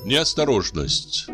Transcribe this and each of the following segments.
Неосторожность.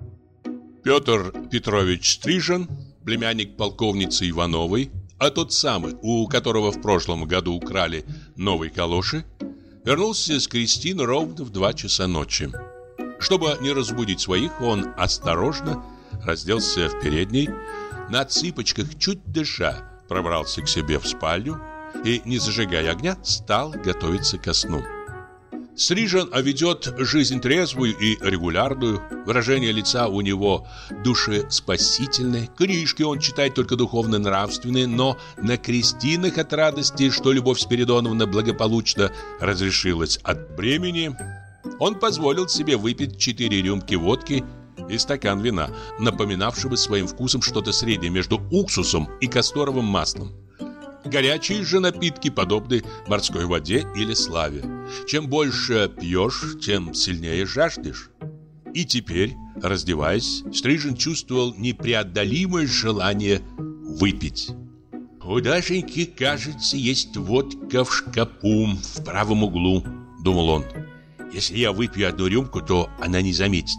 Петр Петрович Стрижен, племянник полковницы Ивановой, а тот самый, у которого в прошлом году украли новые калоши, вернулся с крестин ровно в 2 часа ночи. Чтобы не разбудить своих, он осторожно разделся в передней, на цыпочках, чуть дыша, пробрался к себе в спальню и, не зажигая огня, стал готовиться ко сну. Стрижен ведет жизнь трезвую и регулярную, выражение лица у него душеспасительное, книжки он читает только духовно-нравственные, но на крестинах от радости, что Любовь Спиридоновна благополучно разрешилась от бремени, он позволил себе выпить 4 рюмки водки и стакан вина, напоминавшего своим вкусом что-то среднее между уксусом и касторовым маслом. Горячие же напитки подобны морской воде или славе. Чем больше пьешь, тем сильнее жаждешь. И теперь, раздеваясь, Стрижен чувствовал непреодолимое желание выпить. «У Дашеньки, кажется, есть водка в шкапу в правом углу», — думал он. «Если я выпью 1 рюмку, то она не заметит».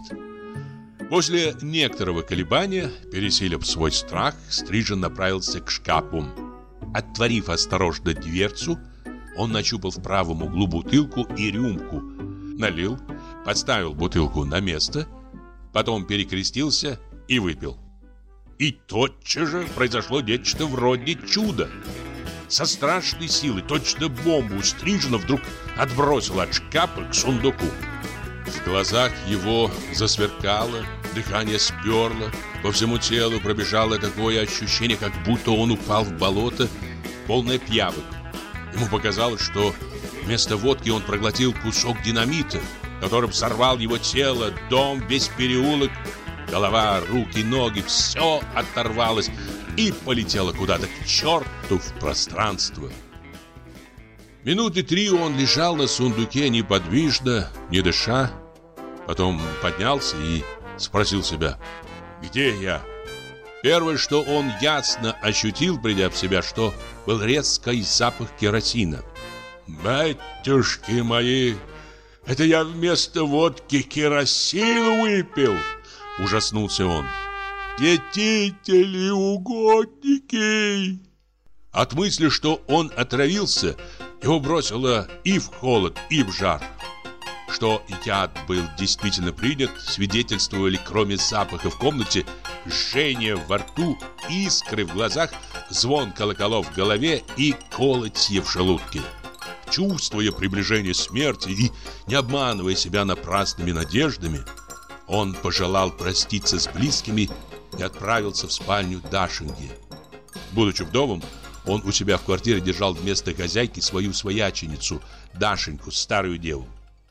После некоторого колебания, пересилив свой страх, Стрижен направился к шкафу. Отворив осторожно дверцу, он нащупал в правом углу бутылку и рюмку, налил, поставил бутылку на место, потом перекрестился и выпил. И тотчас же произошло нечто вроде чуда. Со страшной силой, точно бомбу, Стрижена вдруг отбросило от шкафа к сундуку. В глазах его засверкало, дыхание сперло, по всему телу пробежало такое ощущение, как будто он упал в болото, полное пиявок. Ему показалось, что вместо водки он проглотил кусок динамита, которым взорвал его тело, дом, весь переулок, голова, руки, ноги, все оторвалось и полетело куда-то к черту в пространство. Минуты 3 он лежал на сундуке неподвижно, не дыша. Потом поднялся и спросил себя: «Где я?». Первое, что он ясно ощутил, придя в себя, что был резкий запах керосина. «Батюшки мои, это я вместо водки керосин выпил!» — ужаснулся он. «Детители, угодники!» От мысли, что он отравился, его бросило и в холод, и в жар. Что яд был действительно принят, свидетельствовали, кроме запаха в комнате, жжение во рту, искры в глазах, звон колоколов в голове и колотье в желудке. Чувствуя приближение смерти и не обманывая себя напрасными надеждами, он пожелал проститься с близкими и отправился в спальню Дашеньки. Будучи вдовым, он у себя в квартире держал вместо хозяйки свою свояченицу, Дашеньку, старую деву.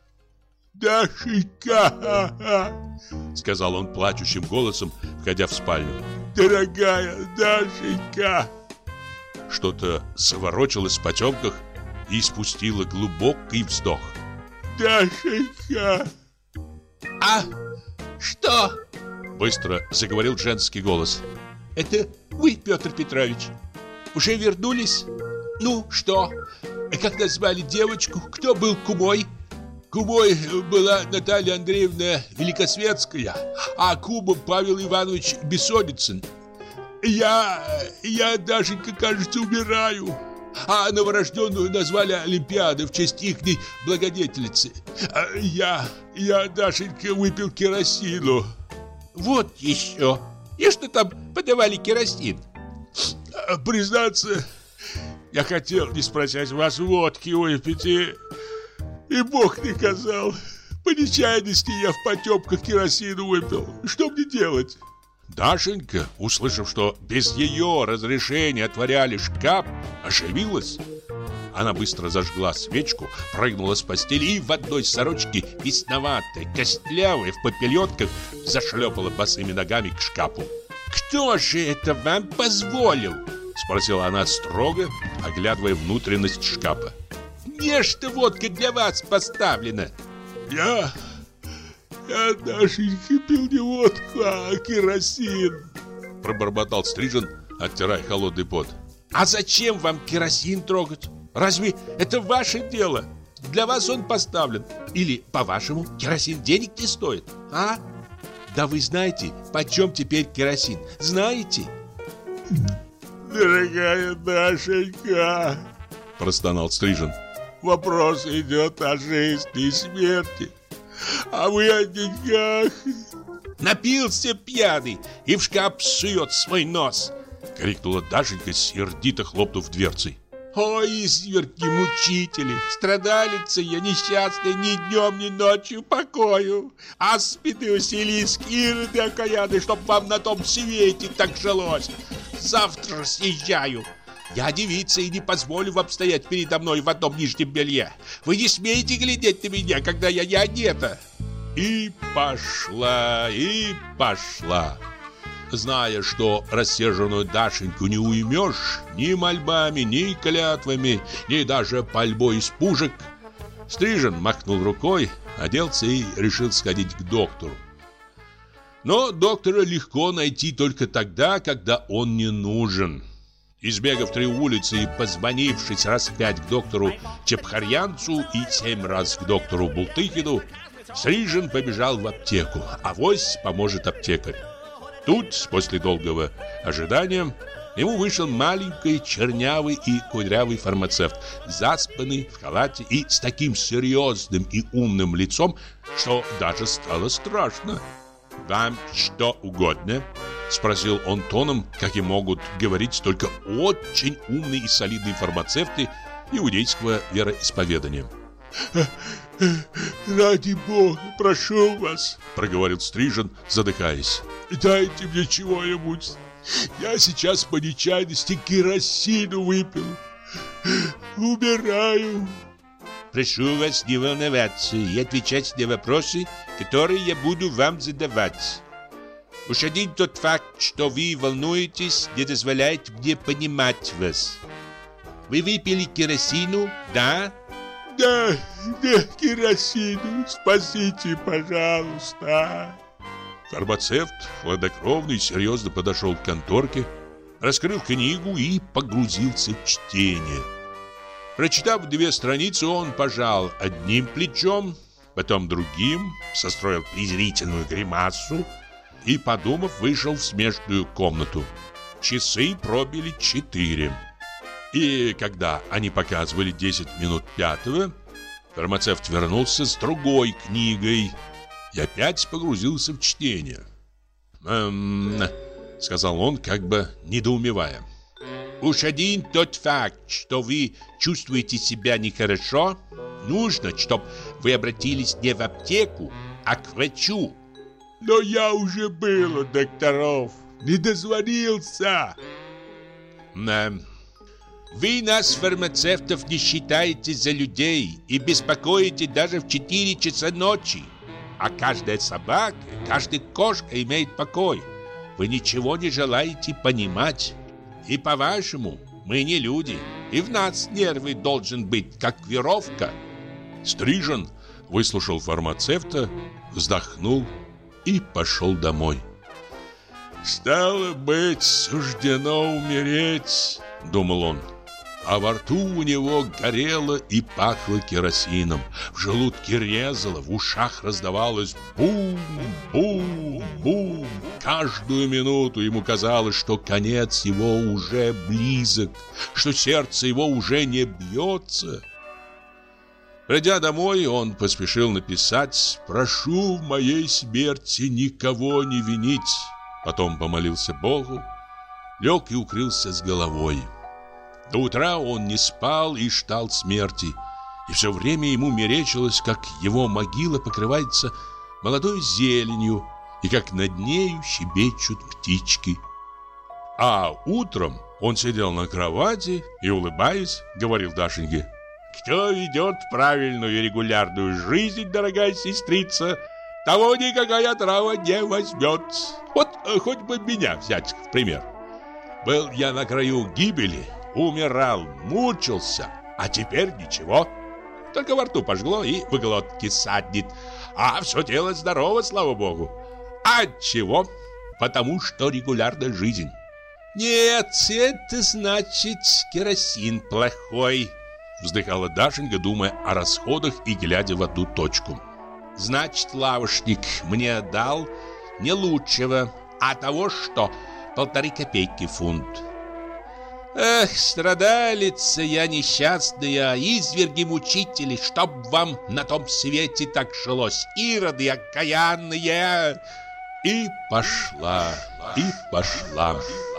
«Дашенька!» — сказал он плачущим голосом, входя в спальню. «Дорогая Дашенька!» Что-то заворочилось в потемках и испустило глубокий вздох. «Дашенька!» «А что?» — быстро заговорил женский голос. «Это вы, Петр Петрович? Уже вернулись? Ну, что? Как назвали девочку? Кто был кумой?» Кумой была Наталья Андреевна Великосветская, а кумом Павел Иванович Бессонницын. Я, Дашенька, кажется, умираю. А новорожденную назвали Олимпиадой в честь ихней благодетельницы. Я, Дашенька, выпил керосину. Вот еще. И что там подавали керосин? Признаться, я хотел, не спросить вас, водки выпить, и Бог наказал. По нечаянности я в потемках керосину выпил. Что мне делать? Дашенька, услышав, что без ее разрешения отворяли шкаф, оживилась. Она быстро зажгла свечку, прыгнула с постели и в одной сорочке, весноватая, костлявая, в попельотках, зашлепала босыми ногами к шкафу. «Кто же это вам позволил?» — спросила она строго, оглядывая внутренность шкафа. «Нечто водка для вас поставлена». Я, Дашенька, пил не водку, а керосин», — пробормотал Стрижен, оттирая холодный пот. «А зачем вам керосин трогать? Разве это ваше дело? для вас он поставлен. Или, по-вашему, керосин денег не стоит, а? Да вы знаете, почем теперь керосин? Знаете? Дорогая Дашенька, простонал Стрижен, вопрос идет о жизни и смерти, а вы о деньгах. Напился пьяный и в шкаф сует свой нос, крикнула Дашенька, сердито хлопнув дверцей. Ой, изверги-мучители, страдалица я несчастная, ни днем, ни ночью покою. Аспиды, Василиск, ироды окаянные, чтоб вам на том свете так жилось. Завтра съезжаю. Я девица и не позволю вам стоять передо мной в одном нижнем белье. Вы не смеете глядеть на меня, когда я не одета. И пошла, и пошла. Зная, что рассерженную Дашеньку не уймешь ни мольбами, ни клятвами, ни даже пальбой из пушек, Стрижен махнул рукой, оделся и решил сходить к доктору. Но доктора легко найти только тогда, когда он не нужен. Избегав 3 улицы и позвонившись раз 5 к доктору Чепхарьянцу и 7 раз к доктору Бултыхину, Стрижен побежал в аптеку, авось поможет аптекарь. Тут, после долгого ожидания, ему вышел маленький, чернявый и кудрявый фармацевт, заспанный в халате и с таким серьезным и умным лицом, что даже стало страшно. «Вам что угодно?» — спросил он тоном, как и могут говорить только очень умные и солидные фармацевты иудейского вероисповедания. «Ради Бога, прошу вас», — проговорил Стрижен, задыхаясь. «Дайте мне чего-нибудь. Я сейчас по нечаянности керосину выпил. Умираю». «Прошу вас не волноваться и отвечать на вопросы, которые я буду вам задавать. Уж один тот факт, что вы волнуетесь, не дозволяет мне понимать вас. Вы выпили керосину, да?» «Да, керосину, спасите, пожалуйста». Фармацевт, хладнокровный, серьезно подошел к конторке, раскрыл книгу и погрузился в чтение. Прочитав 2 страницы, он пожал одним плечом, потом другим, состроил презрительную гримасу и, подумав, вышел в смежную комнату. Часы пробили 4. И когда они показывали 10 минут 5-го, фармацевт вернулся с другой книгой и опять погрузился в чтение. Сказал он, как бы недоумевая. «Уж один тот факт, что вы чувствуете себя нехорошо, нужно, чтобы вы обратились не в аптеку, а к врачу». «Но я уже был у докторов, не дозвонился». Вы нас, фармацевтов, не считаете за людей и беспокоите даже в 4 часа ночи. А каждая собака, каждая кошка имеет покой. Вы ничего не желаете понимать. И по-вашему, мы не люди, и в нас нервы должен быть, как веровка». Стрижен выслушал фармацевта, вздохнул и пошел домой. «Стало быть, суждено умереть», — думал он. А во рту у него горело и пахло керосином. В желудке резало, в ушах раздавалось бум-бум-бум. Каждую минуту ему казалось, что конец его уже близок, что сердце его уже не бьется. Придя домой, он поспешил написать «Прошу в моей смерти никого не винить». Потом помолился Богу, лег и укрылся с головой. До утра он не спал и ждал смерти, и все время ему мерещилось, как его могила покрывается молодой зеленью и как над нею щебечут птички. А утром он сидел на кровати и, улыбаясь, говорил Дашеньке: «Кто ведет правильную и регулярную жизнь, дорогая сестрица, того никакая трава не возьмет. Вот хоть бы меня взять в пример. Был я на краю гибели, умирал, мучился, а теперь ничего. Только во рту пожгло и в глотке саднет. А все тело здорово, слава богу. Отчего? Потому что регулярная жизнь. Нет, это значит керосин плохой. Вздыхала Дашенька, думая о расходах и глядя в одну точку. Значит, лавочник мне дал не лучшего, а того, что 1,5 копейки фунт. Эх, страдалица я несчастная, изверги-мучители, чтоб вам на том свете так жилось, ироды окаянные. И пошла, и пошла.